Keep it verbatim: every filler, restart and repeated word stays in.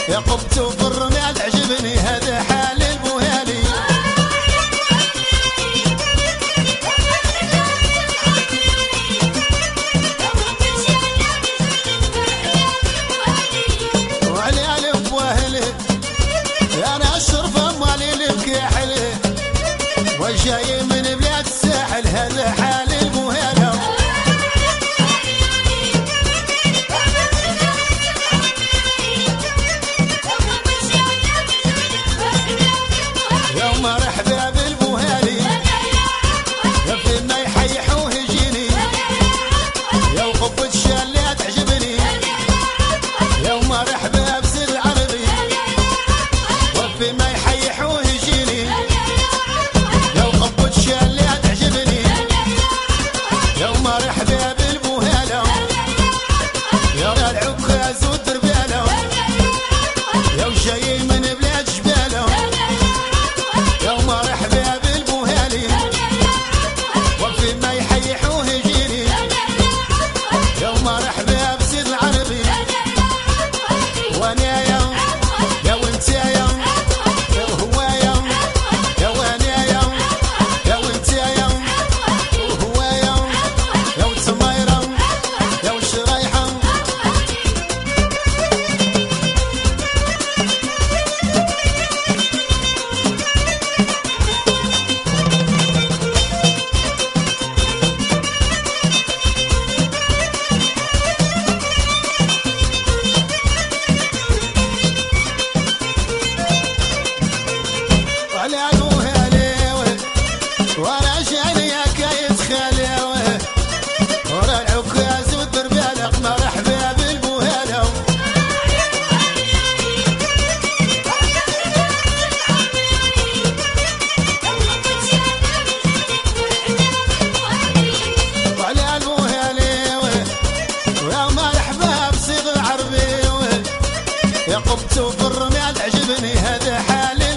يا قبت وبالرمال عجبني هذا حال البوهالي. وعلي الف واهلي انا اشرف اموالي لك يا حلي، وجاي من بلاد الساحل هذا حال البوهالة. يوم مرحبا بالبوهالي يا في ما يحيحوه يجيني، يا وقبة الشالات عجبني، يوم مرحبا بسر العربي وفي ما يحيحوه يجيني، يا وقبة الشالات عجبني، يوم مرحبا بالبوهالة يا العكاز والدربالة، يا وجاي من بلاد جبالة، يوم مرحبا بالبوهالي وفي ما يحيحوه يجيني، يوم مرحبا بسيد العربي وانا يا يا وانت يا يا هو يا يا وانا يا يا وانت يا هو يا يا وتمايرة يا وشرايحة. وعلى البوهالي ورا شعلي كايت خالي ورا العكاز والدربالة مرحبا بالبوهالة. وعلى البوهالي ويا مرحبا بصيغ العربي، يا قبت وبالرمال عجبني هذا حالي